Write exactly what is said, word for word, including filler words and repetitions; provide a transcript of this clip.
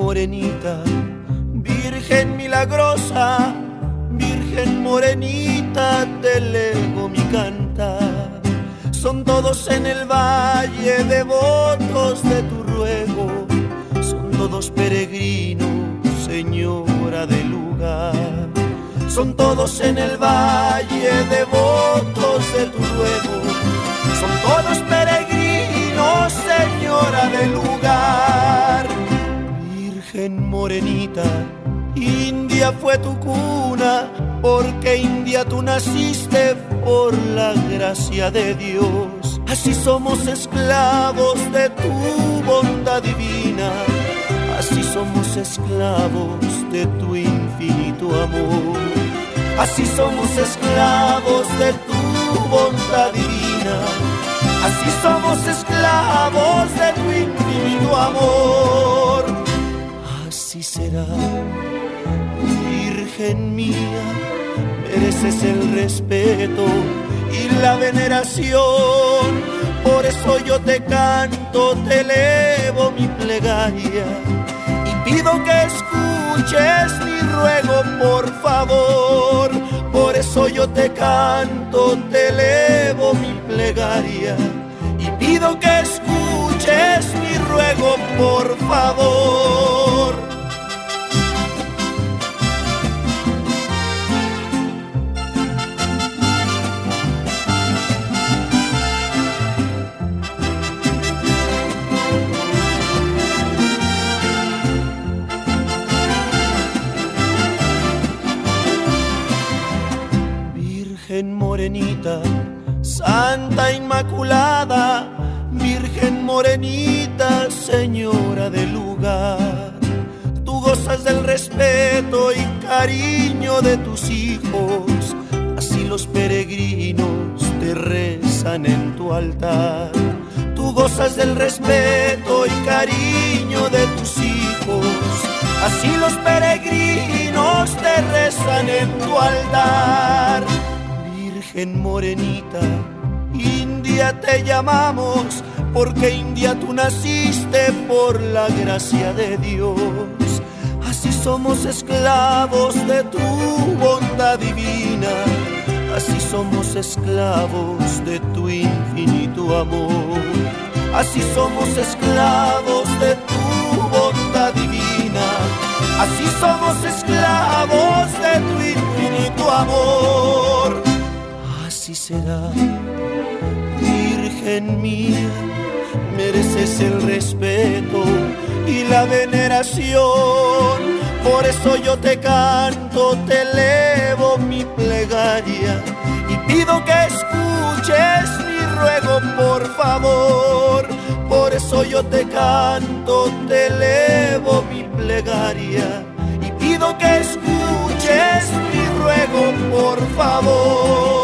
morenita, Virgen milagrosa, Virgen morenita, te elevo mi cantar. Son todos en el valle devotos de tu ruego, son todos peregrinos, Señora del lugar. Son todos en el valle devotos de tu ruego, son todos peregrinos, Señora del lugar. Virgen morenita, India fue tu cuna, porque India tú naciste por la gracia de Dios. Así somos esclavos de tu bondad divina, así somos esclavos de tu infinito amor. Así somos esclavos de tu bondad divina, así somos esclavos de tu infinito amor. Así será, Virgen mía, mereces el respeto y la veneración. Por eso yo te canto, te elevo mi plegaria y pido que escuches mi ruego, por favor. Por eso yo te canto, te elevo mi plegaria y pido que escuches mi ruego, por favor. Virgen morenita, Santa Inmaculada, Virgen morenita, Señora del lugar. Tú gozas del respeto y cariño de tus hijos, así los peregrinos te rezan en tu altar. Tú gozas del respeto y cariño de tus hijos, así los peregrinos te rezan en tu altar. Virgen morenita, India te llamamos, porque India tú naciste por la gracia de Dios. Así somos esclavos de tu bondad divina, así somos esclavos de tu infinito amor. Así somos esclavos de tu bondad divina, así somos esclavos de tu infinito amor. Así será, Virgen mía, mereces el respeto y la veneración. Por eso yo te canto, te elevo mi plegaria y pido que escuches mi ruego, por favor. Por eso yo te canto, te elevo mi plegaria y pido que escuches mi ruego, por favor.